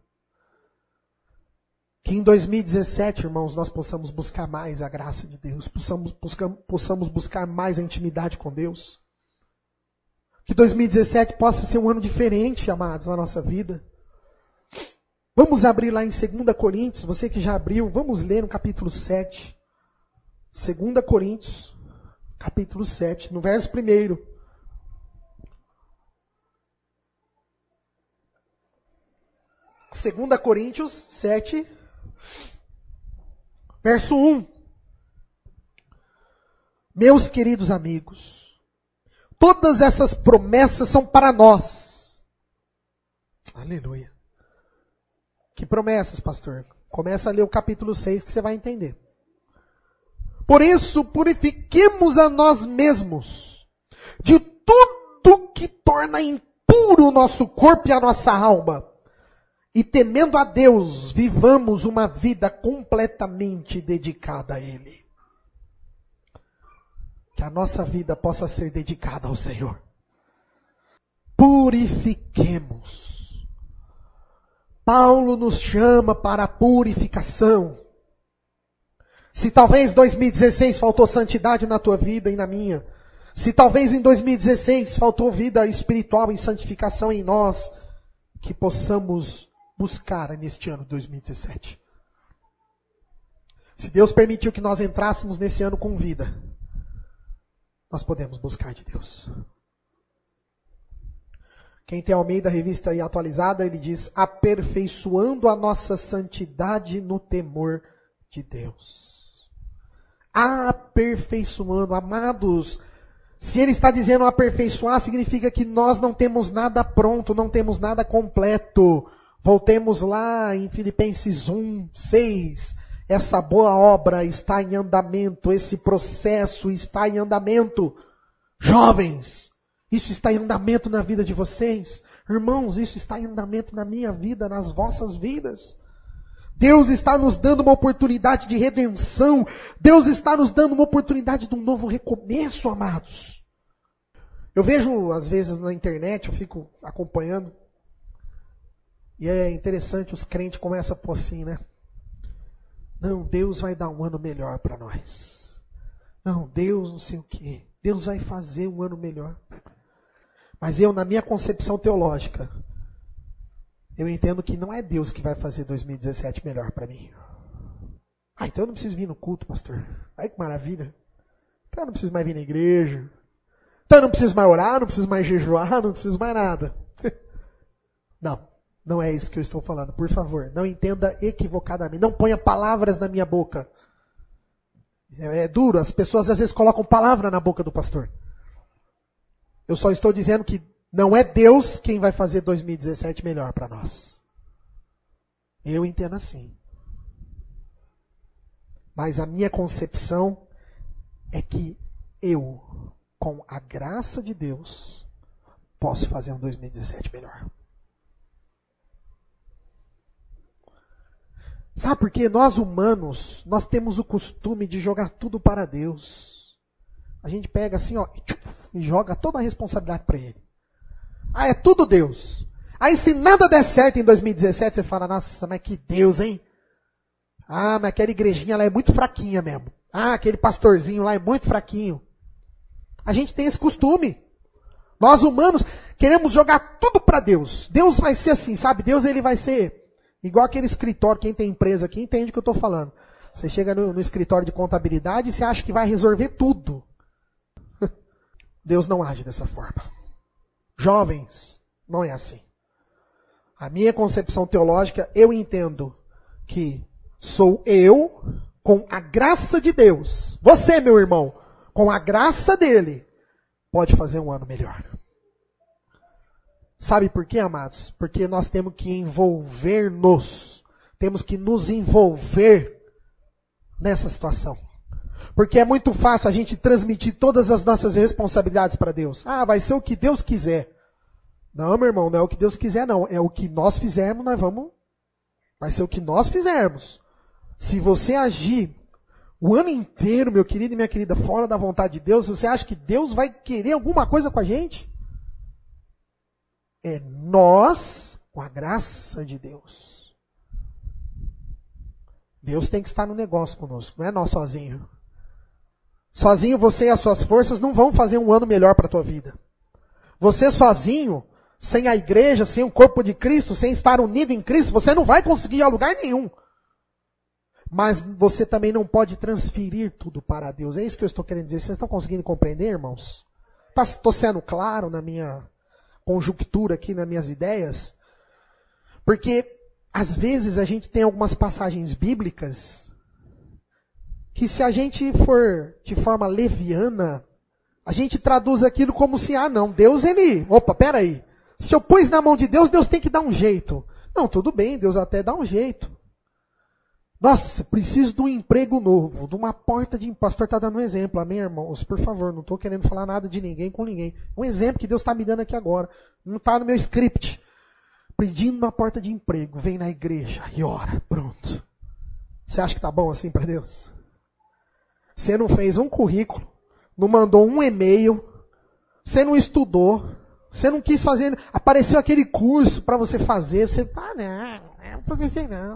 Que em 2017, irmãos, nós possamos buscar mais a graça de Deus. Possamos buscar mais a intimidade com Deus. Que 2017 possa ser um ano diferente, amados, na nossa vida. Vamos abrir lá em 2 Coríntios, você que já abriu, vamos ler no capítulo 7. 2 Coríntios, capítulo 7, no verso 1. 2 Coríntios 7, verso 1. Meus queridos amigos, todas essas promessas são para nós. Aleluia. Que promessas, pastor? Começa a ler o capítulo 6 que você vai entender. Por isso, purifiquemos a nós mesmos de tudo que torna impuro o nosso corpo e a nossa alma. E temendo a Deus, vivamos uma vida completamente dedicada a Ele. Que a nossa vida possa ser dedicada ao Senhor. Purifiquemos. Paulo nos chama para a purificação. Se talvez em 2016 faltou santidade na tua vida e na minha, se talvez em 2016 faltou vida espiritual e santificação em nós, que possamos buscar neste ano de 2017. Se Deus permitiu que nós entrássemos nesse ano com vida, nós podemos buscar de Deus. Quem tem Almeida, revista aí atualizada, ele diz, aperfeiçoando a nossa santidade no temor de Deus. Aperfeiçoando, amados. Se ele está dizendo aperfeiçoar, significa que nós não temos nada pronto, não temos nada completo. Voltemos lá em Filipenses 1, 6. Essa boa obra está em andamento, esse processo está em andamento. Jovens, isso está em andamento na vida de vocês. Irmãos, isso está em andamento na minha vida, nas vossas vidas. Deus está nos dando uma oportunidade de redenção. Deus está nos dando uma oportunidade de um novo recomeço, amados. Eu vejo, às vezes, na internet, eu fico acompanhando. E é interessante, os crentes começam a pôr assim, né? Não, Deus vai dar um ano melhor para nós. Não, Deus não sei o quê. Deus vai fazer um ano melhor. Mas eu, na minha concepção teológica, eu entendo que não é Deus que vai fazer 2017 melhor para mim. Ah, então eu não preciso vir no culto, pastor. Ai, que maravilha. Então eu não preciso mais vir na igreja. Então eu não preciso mais orar, não preciso mais jejuar, não preciso mais nada. Não, não é isso que eu estou falando. Por favor, não entenda equivocadamente. Não ponha palavras na minha boca. É duro, as pessoas às vezes colocam palavra na boca do pastor. Eu só estou dizendo que não é Deus quem vai fazer 2017 melhor para nós. Eu entendo assim. Mas a minha concepção é que eu, com a graça de Deus, posso fazer um 2017 melhor. Sabe por quê? Nós humanos, nós temos o costume de jogar tudo para Deus. A gente pega assim, ó, e joga toda a responsabilidade para Ele. Ah, é tudo Deus. Aí se nada der certo em 2017, você fala, nossa, mas que Deus, hein? Ah, mas aquela igrejinha lá é muito fraquinha mesmo. Ah, aquele pastorzinho lá é muito fraquinho. A gente tem esse costume. Nós humanos queremos jogar tudo para Deus. Deus vai ser assim, sabe? Deus ele vai ser igual aquele escritório, quem tem empresa aqui entende o que eu estou falando. Você chega no escritório de contabilidade e você acha que vai resolver tudo. Deus não age dessa forma. Jovens, não é assim. A minha concepção teológica, eu entendo que sou eu, com a graça de Deus. Você, meu irmão, com a graça dele, pode fazer um ano melhor. Sabe por quê, amados? Porque nós temos que envolver-nos. Temos que nos envolver nessa situação. Porque é muito fácil a gente transmitir todas as nossas responsabilidades para Deus. Ah, vai ser o que Deus quiser. Não, meu irmão, não é o que Deus quiser, não. É o que nós fizermos, nós vamos... Vai ser o que nós fizermos. Se você agir o ano inteiro, meu querido e minha querida, fora da vontade de Deus, você acha que Deus vai querer alguma coisa com a gente? É nós, com a graça de Deus. Deus tem que estar no negócio conosco, não é nós sozinho. Sozinho você e as suas forças não vão fazer um ano melhor para a tua vida. Você sozinho, sem a igreja, sem o corpo de Cristo, sem estar unido em Cristo, você não vai conseguir ir a lugar nenhum. Mas você também não pode transferir tudo para Deus. É isso que eu estou querendo dizer. Vocês estão conseguindo compreender, irmãos? Estou sendo claro na minha conjuntura aqui, nas minhas ideias? Porque, às vezes, a gente tem algumas passagens bíblicas que, se a gente for de forma leviana, a gente traduz aquilo como se, não, Deus, ele... Opa, peraí. Se eu pus na mão de Deus, Deus tem que dar um jeito. Não, tudo bem, Deus até dá um jeito. Nossa, preciso de um emprego novo, de uma porta de... O pastor está dando um exemplo, amém, irmãos? Por favor, não estou querendo falar nada de ninguém com ninguém. Um exemplo que Deus está me dando aqui agora. Não está no meu script. Pedindo uma porta de emprego. Vem na igreja e ora. Pronto. Você acha que está bom assim para Deus? Você não fez um currículo, não mandou um e-mail, você não estudou, você não quis fazer... Apareceu aquele curso para você fazer, você... não vou fazer isso não.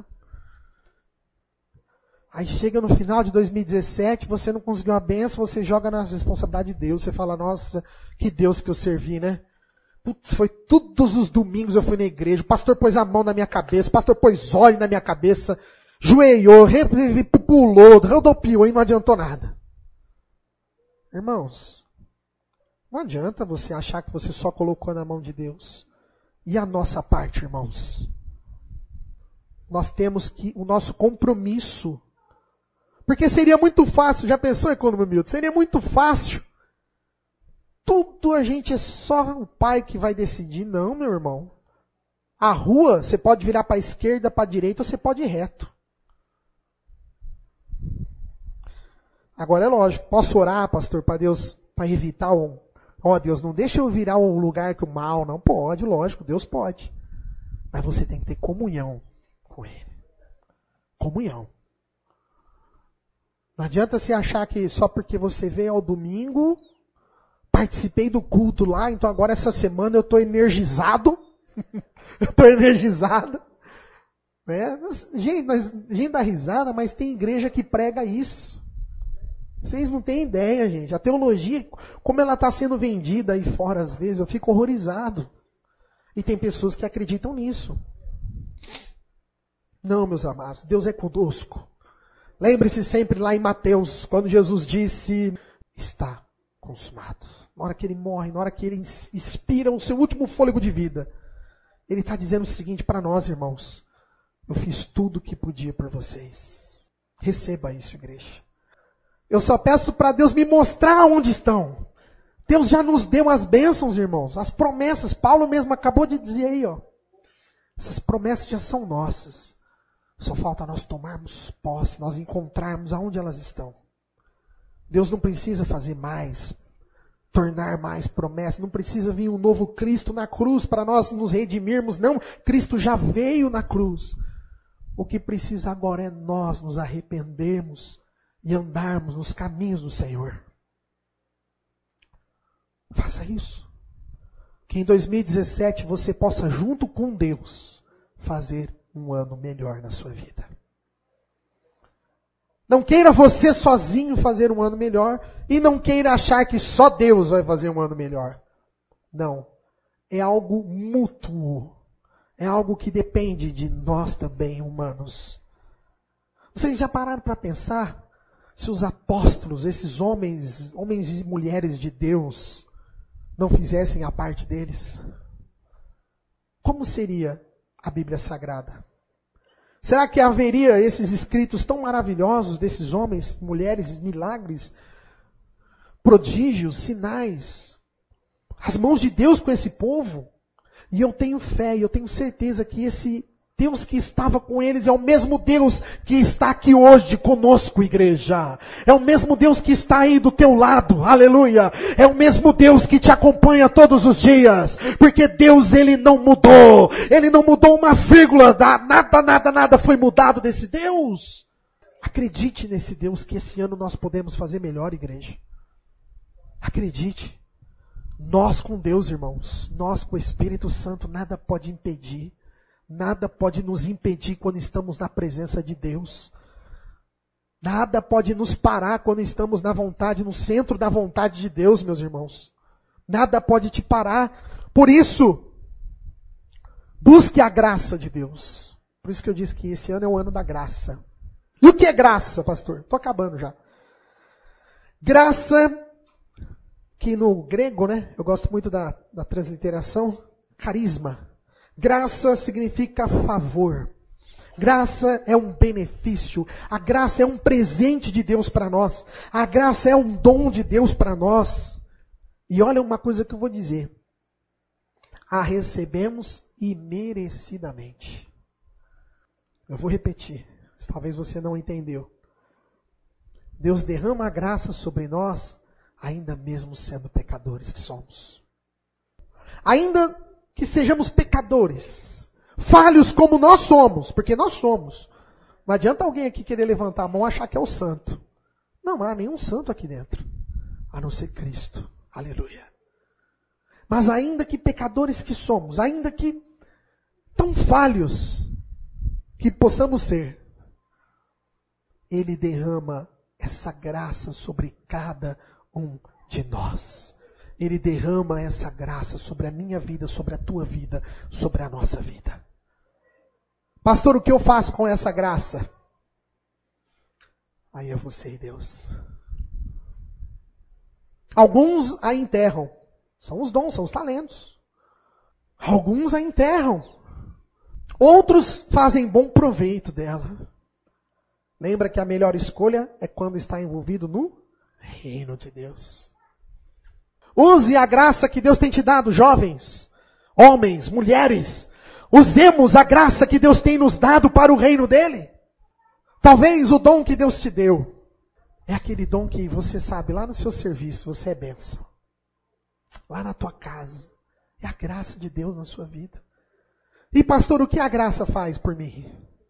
Aí chega no final de 2017, você não conseguiu a benção, você joga na responsabilidade de Deus. Você fala, nossa, que Deus que eu servi, né? Putz, foi todos os domingos eu fui na igreja, o pastor pôs a mão na minha cabeça, o pastor pôs óleo na minha cabeça, joelhou, pulou, rodopiou e não adiantou nada. Irmãos, não adianta você achar que você só colocou na mão de Deus. E a nossa parte, irmãos? Nós temos que, o nosso compromisso. Porque seria muito fácil, já pensou, Economia Milton? Seria muito fácil. Tudo a gente é só o pai que vai decidir. Não, meu irmão. A rua, você pode virar para a esquerda, para a direita, ou você pode ir reto. Agora é lógico, posso orar, pastor, para Deus, para evitar um... Deus, não deixa eu virar um lugar que o mal, não pode, lógico, Deus pode. Mas você tem que ter comunhão com Ele. Comunhão. Não adianta você achar que só porque você veio ao domingo, participei do culto lá, então agora essa semana eu estou energizado, Eu estou energizado. Né? Gente, a gente dá risada, mas tem igreja que prega isso. Vocês não têm ideia, gente. A teologia, como ela está sendo vendida aí fora às vezes, eu fico horrorizado. E tem pessoas que acreditam nisso. Não, meus amados, Deus é conosco. Lembre-se sempre lá em Mateus, quando Jesus disse, está consumado. Na hora que ele morre, na hora que ele expira o seu último fôlego de vida, ele está dizendo o seguinte para nós, irmãos. Eu fiz tudo o que podia por vocês. Receba isso, igreja. Eu só peço para Deus me mostrar onde estão. Deus já nos deu as bênçãos, irmãos. As promessas. Paulo mesmo acabou de dizer aí, ó. Essas promessas já são nossas. Só falta nós tomarmos posse, nós encontrarmos aonde elas estão. Deus não precisa fazer mais, tornar mais promessas. Não precisa vir um novo Cristo na cruz para nós nos redimirmos. Não, Cristo já veio na cruz. O que precisa agora é nós nos arrependermos e andarmos nos caminhos do Senhor. Faça isso. Que em 2017 você possa, junto com Deus, fazer um ano melhor na sua vida. Não queira você sozinho fazer um ano melhor e não queira achar que só Deus vai fazer um ano melhor. Não. É algo mútuo. É algo que depende de nós também, humanos. Vocês já pararam para pensar se os apóstolos, esses homens e mulheres de Deus, não fizessem a parte deles? Como seria a Bíblia Sagrada? Será que haveria esses escritos tão maravilhosos desses homens, mulheres, milagres, prodígios, sinais, as mãos de Deus com esse povo? E eu tenho fé, e eu tenho certeza que esse Deus que estava com eles é o mesmo Deus que está aqui hoje conosco, igreja. É o mesmo Deus que está aí do teu lado, aleluia. É o mesmo Deus que te acompanha todos os dias. Porque Deus, Ele não mudou. Ele não mudou uma vírgula, nada foi mudado desse Deus. Acredite nesse Deus que esse ano nós podemos fazer melhor, igreja. Acredite. Nós com Deus, irmãos, nós com o Espírito Santo, nada pode impedir. Nada pode nos impedir quando estamos na presença de Deus. Nada pode nos parar quando estamos na vontade, no centro da vontade de Deus, meus irmãos. Nada pode te parar. Por isso, busque a graça de Deus. Por isso que eu disse que esse ano é o ano da graça. E o que é graça, pastor? Estou acabando já. Graça, que no grego, né? Eu gosto muito da transliteração, carisma. Graça significa favor. Graça é um benefício. A graça é um presente de Deus para nós. A graça é um dom de Deus para nós. E olha uma coisa que eu vou dizer. A recebemos imerecidamente. Eu vou repetir. Talvez você não entendeu. Deus derrama a graça sobre nós, ainda mesmo sendo pecadores que somos. Ainda que sejamos pecadores, falhos como nós somos, porque nós somos. Não adianta alguém aqui querer levantar a mão e achar que é o santo. Não há nenhum santo aqui dentro, a não ser Cristo. Aleluia. Mas ainda que pecadores que somos, ainda que tão falhos que possamos ser, Ele derrama essa graça sobre cada um de nós. Ele derrama essa graça sobre a minha vida, sobre a tua vida, sobre a nossa vida. Pastor, o que eu faço com essa graça? Aí é você e Deus. Alguns a enterram. São os dons, são os talentos. Alguns a enterram. Outros fazem bom proveito dela. Lembra que a melhor escolha é quando está envolvido no reino de Deus. Use a graça que Deus tem te dado, jovens, homens, mulheres. Usemos a graça que Deus tem nos dado para o reino dele. Talvez o dom que Deus te deu é aquele dom que você sabe, lá no seu serviço, você é bênção. Lá na tua casa. É a graça de Deus na sua vida. E pastor, o que a graça faz por mim?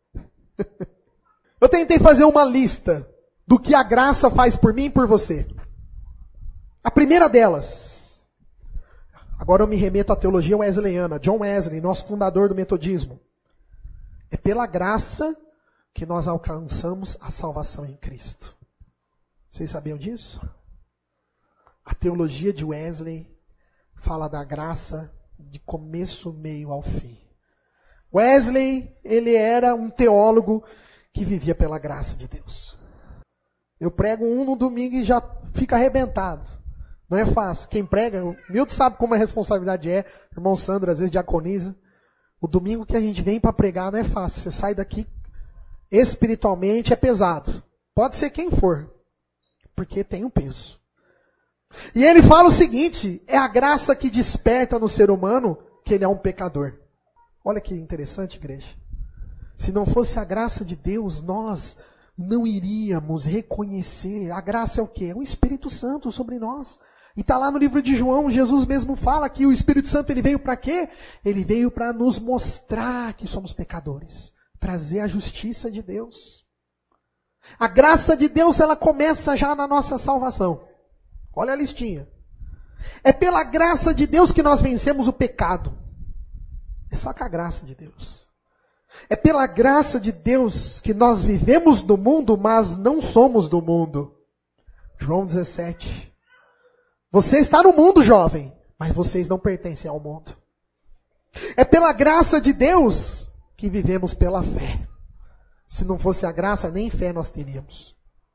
Eu tentei fazer uma lista do que a graça faz por mim e por você. A primeira delas, Agora eu me remeto à teologia wesleyana, John Wesley, nosso fundador do metodismo. É pela graça que nós alcançamos a salvação em Cristo. Vocês sabiam disso? A teologia de Wesley fala da graça de começo, meio ao fim. Wesley, ele era um teólogo que vivia pela graça de Deus. Eu prego um no domingo e já fica arrebentado. Não é fácil. Quem prega, o Milton sabe como a responsabilidade é. O irmão Sandro, às vezes, diaconiza. O domingo que a gente vem para pregar não é fácil. Você sai daqui, espiritualmente é pesado. Pode ser quem for, porque tem um peso. E ele fala o seguinte, é a graça que desperta no ser humano que ele é um pecador. Olha que interessante, igreja. Se não fosse a graça de Deus, nós não iríamos reconhecer. A graça é o quê? É o Espírito Santo sobre nós. E está lá no livro de João, Jesus mesmo fala que o Espírito Santo ele veio para quê? Ele veio para nos mostrar que somos pecadores. Trazer a justiça de Deus. A graça de Deus, ela começa já na nossa salvação. Olha a listinha. É pela graça de Deus que nós vencemos o pecado. É só com a graça de Deus. É pela graça de Deus que nós vivemos do mundo, mas não somos do mundo. João 17. Você está no mundo, jovem, mas vocês não pertencem ao mundo. É pela graça de Deus que vivemos pela fé. Se não fosse a graça, nem fé nós teríamos.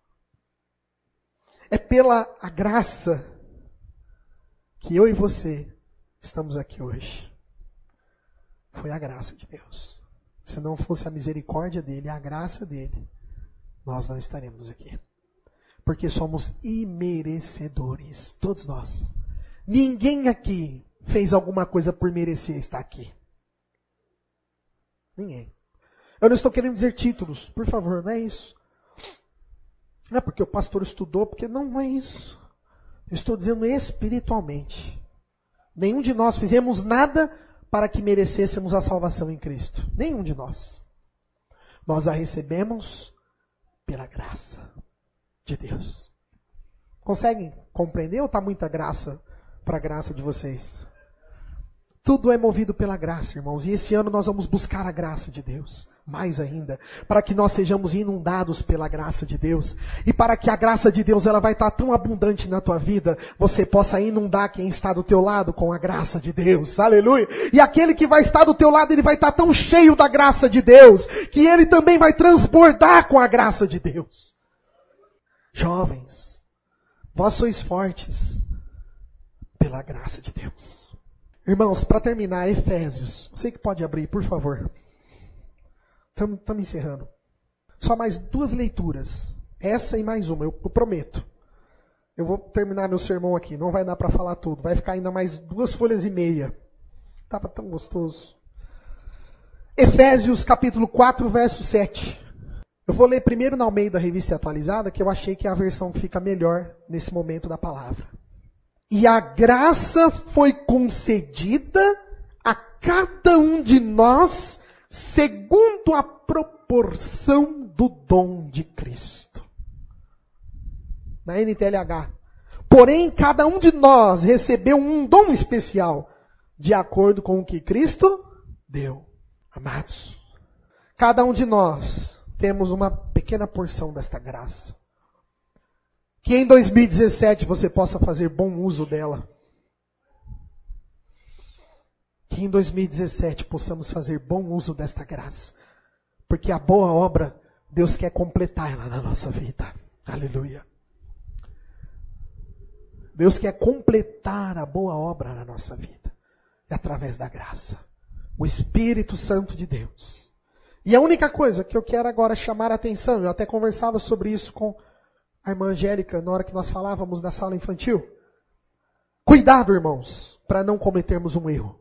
É pela a graça que eu e você estamos aqui hoje. Foi a graça de Deus. Se não fosse a misericórdia dele, a graça dele, nós não estaremos aqui. Porque somos imerecedores, todos nós. Ninguém aqui fez alguma coisa por merecer estar aqui. Ninguém. Eu não estou querendo dizer títulos, por favor, não é isso. Não é porque o pastor estudou, porque não é isso. Eu estou dizendo espiritualmente. Nenhum de nós fizemos nada para que merecêssemos a salvação em Cristo. Nenhum de nós. Nós a recebemos pela graça de Deus. Conseguem compreender ou está muita graça para a graça de vocês? Tudo é movido pela graça, irmãos. E esse ano nós vamos buscar a graça de Deus. Mais ainda. Para que nós sejamos inundados pela graça de Deus. E para que a graça de Deus ela vai estar tão abundante na tua vida. Você possa inundar quem está do teu lado com a graça de Deus. Aleluia. E aquele que vai estar do teu lado, ele vai estar tão cheio da graça de Deus. Que ele também vai transbordar com a graça de Deus. Jovens. Vós sois fortes. Pela graça de Deus. Irmãos, para terminar, Efésios. Você que pode abrir, por favor. Estamos encerrando. Só mais 2 leituras. Essa e mais uma, eu prometo. Eu vou terminar meu sermão aqui. Não vai dar para falar tudo. Vai ficar ainda mais 2 folhas e meia. Estava tão gostoso. Efésios capítulo 4, verso 7. Eu vou ler primeiro na Almeida Revista Atualizada, que eu achei que é a versão que fica melhor nesse momento da palavra. E a graça foi concedida a cada um de nós segundo a proporção do dom de Cristo. Na NTLH. Porém, cada um de nós recebeu um dom especial, de acordo com o que Cristo deu. Amados, cada um de nós temos uma pequena porção desta graça. Que em 2017 você possa fazer bom uso dela. Que em 2017 possamos fazer bom uso desta graça. Porque a boa obra, Deus quer completar ela na nossa vida. Aleluia. Deus quer completar a boa obra na nossa vida. É através da graça. O Espírito Santo de Deus. E a única coisa que eu quero agora chamar a atenção, eu até conversava sobre isso com a irmã Angélica, na hora que nós falávamos da sala infantil. Cuidado, irmãos, para não cometermos um erro.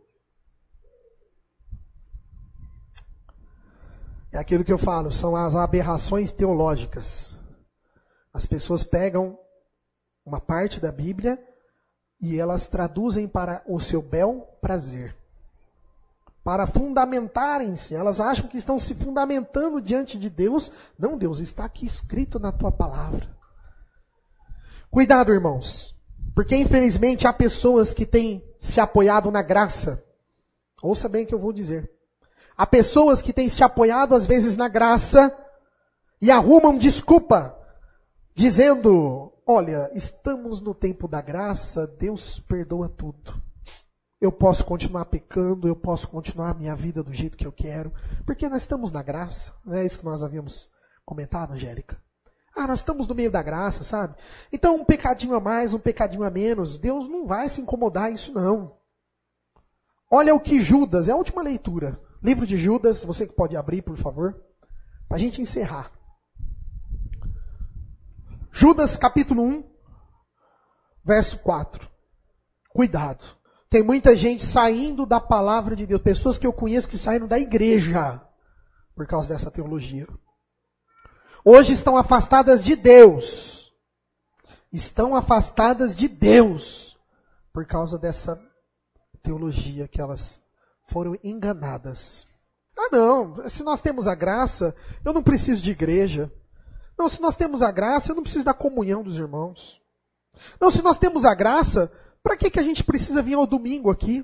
É aquilo que eu falo, são as aberrações teológicas. As pessoas pegam uma parte da Bíblia e elas traduzem para o seu bel prazer. Para fundamentarem-se, elas acham que estão se fundamentando diante de Deus. Não, Deus, está aqui escrito na tua palavra. Cuidado, irmãos, porque infelizmente há pessoas que têm se apoiado na graça. Ouça bem o que eu vou dizer. Há pessoas que têm se apoiado às vezes na graça e arrumam desculpa, dizendo, olha, estamos no tempo da graça, Deus perdoa tudo. Eu posso continuar pecando, eu posso continuar a minha vida do jeito que eu quero, porque nós estamos na graça. Não é isso que nós havíamos comentado, Angélica? Nós estamos no meio da graça, sabe? Então um pecadinho a mais, um pecadinho a menos, Deus não vai se incomodar isso não. Olha o que Judas, é a última leitura. Livro de Judas, você que pode abrir, por favor, para a gente encerrar. Judas capítulo 1, verso 4. Cuidado. Tem muita gente saindo da palavra de Deus. Pessoas que eu conheço que saíram da igreja por causa dessa teologia. Hoje estão afastadas de Deus. Estão afastadas de Deus por causa dessa teologia que elas foram enganadas. Não, se nós temos a graça, eu não preciso de igreja. Não, se nós temos a graça, eu não preciso da comunhão dos irmãos. Não, se nós temos a graça, para que a gente precisa vir ao domingo aqui?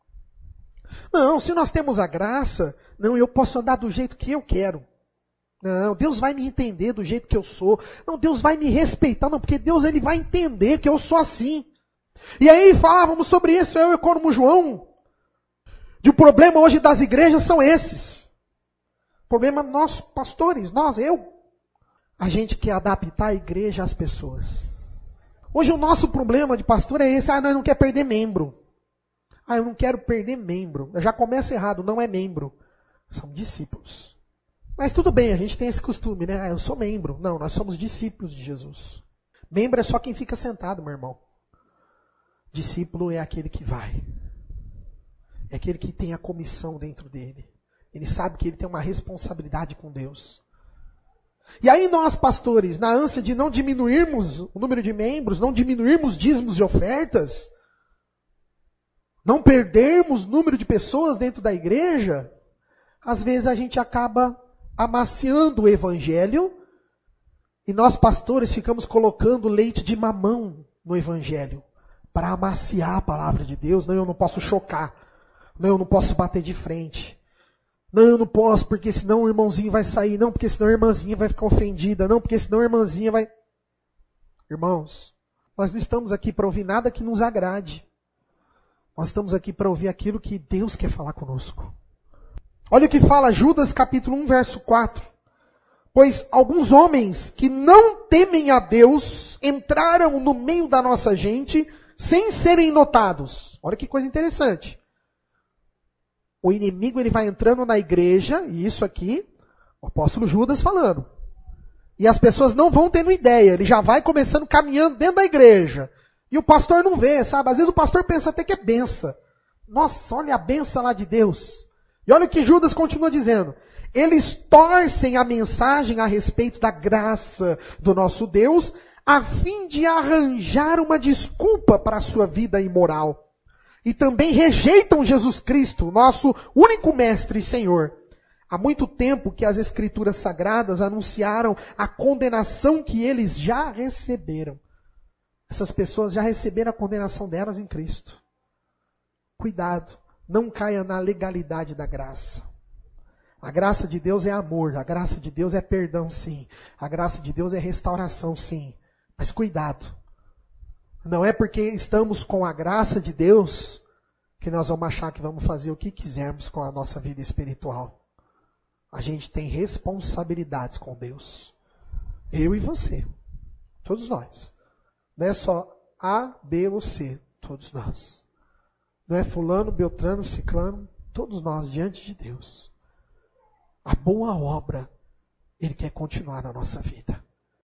Não, se nós temos a graça, não, eu posso andar do jeito que eu quero. Não, Deus vai me entender do jeito que eu sou. Não, Deus vai me respeitar. Não, porque Deus ele vai entender que eu sou assim. E aí falávamos sobre isso, eu e o João. De o problema hoje das igrejas são esses. O problema nós, pastores, eu. A gente quer adaptar a igreja às pessoas. Hoje o nosso problema de pastor é esse. Nós não quer perder membro. Eu não quero perder membro. Eu já começo errado, não é membro. São discípulos. Mas tudo bem, a gente tem esse costume, né? Eu sou membro. Não, nós somos discípulos de Jesus. Membro é só quem fica sentado, meu irmão. Discípulo é aquele que vai. É aquele que tem a comissão dentro dele. Ele sabe que ele tem uma responsabilidade com Deus. E aí nós, pastores, na ânsia de não diminuirmos o número de membros, não diminuirmos dízimos e ofertas, não perdermos o número de pessoas dentro da igreja, às vezes a gente acaba amaciando o evangelho e nós, pastores, ficamos colocando leite de mamão no evangelho para amaciar a palavra de Deus. Não, eu não posso chocar. Não, eu não posso bater de frente. Não, eu não posso, porque senão o irmãozinho vai sair. Não, porque senão a irmãzinha vai ficar ofendida. Não, porque senão a irmãzinha vai... Irmãos, nós não estamos aqui para ouvir nada que nos agrade. Nós estamos aqui para ouvir aquilo que Deus quer falar conosco. Olha o que fala Judas capítulo 1, verso 4. Pois alguns homens que não temem a Deus entraram no meio da nossa gente sem serem notados. Olha que coisa interessante. O inimigo ele vai entrando na igreja, e isso aqui, o apóstolo Judas falando. E as pessoas não vão tendo ideia, ele já vai começando caminhando dentro da igreja. E o pastor não vê, sabe? Às vezes o pastor pensa até que é benção. Nossa, olha a benção lá de Deus. E olha o que Judas continua dizendo. Eles torcem a mensagem a respeito da graça do nosso Deus, a fim de arranjar uma desculpa para a sua vida imoral. E também rejeitam Jesus Cristo, nosso único mestre e Senhor. Há muito tempo que as Escrituras Sagradas anunciaram a condenação que eles já receberam. Essas pessoas já receberam a condenação delas em Cristo. Cuidado, não caia na legalidade da graça. A graça de Deus é amor, a graça de Deus é perdão, sim. A graça de Deus é restauração, sim. Mas cuidado. Não é porque estamos com a graça de Deus que nós vamos achar que vamos fazer o que quisermos com a nossa vida espiritual. A gente tem responsabilidades com Deus. Eu e você. Todos nós. Não é só A, B ou C. Todos nós. Não é fulano, beltrano, ciclano. Todos nós diante de Deus. A boa obra, Ele quer continuar na nossa vida.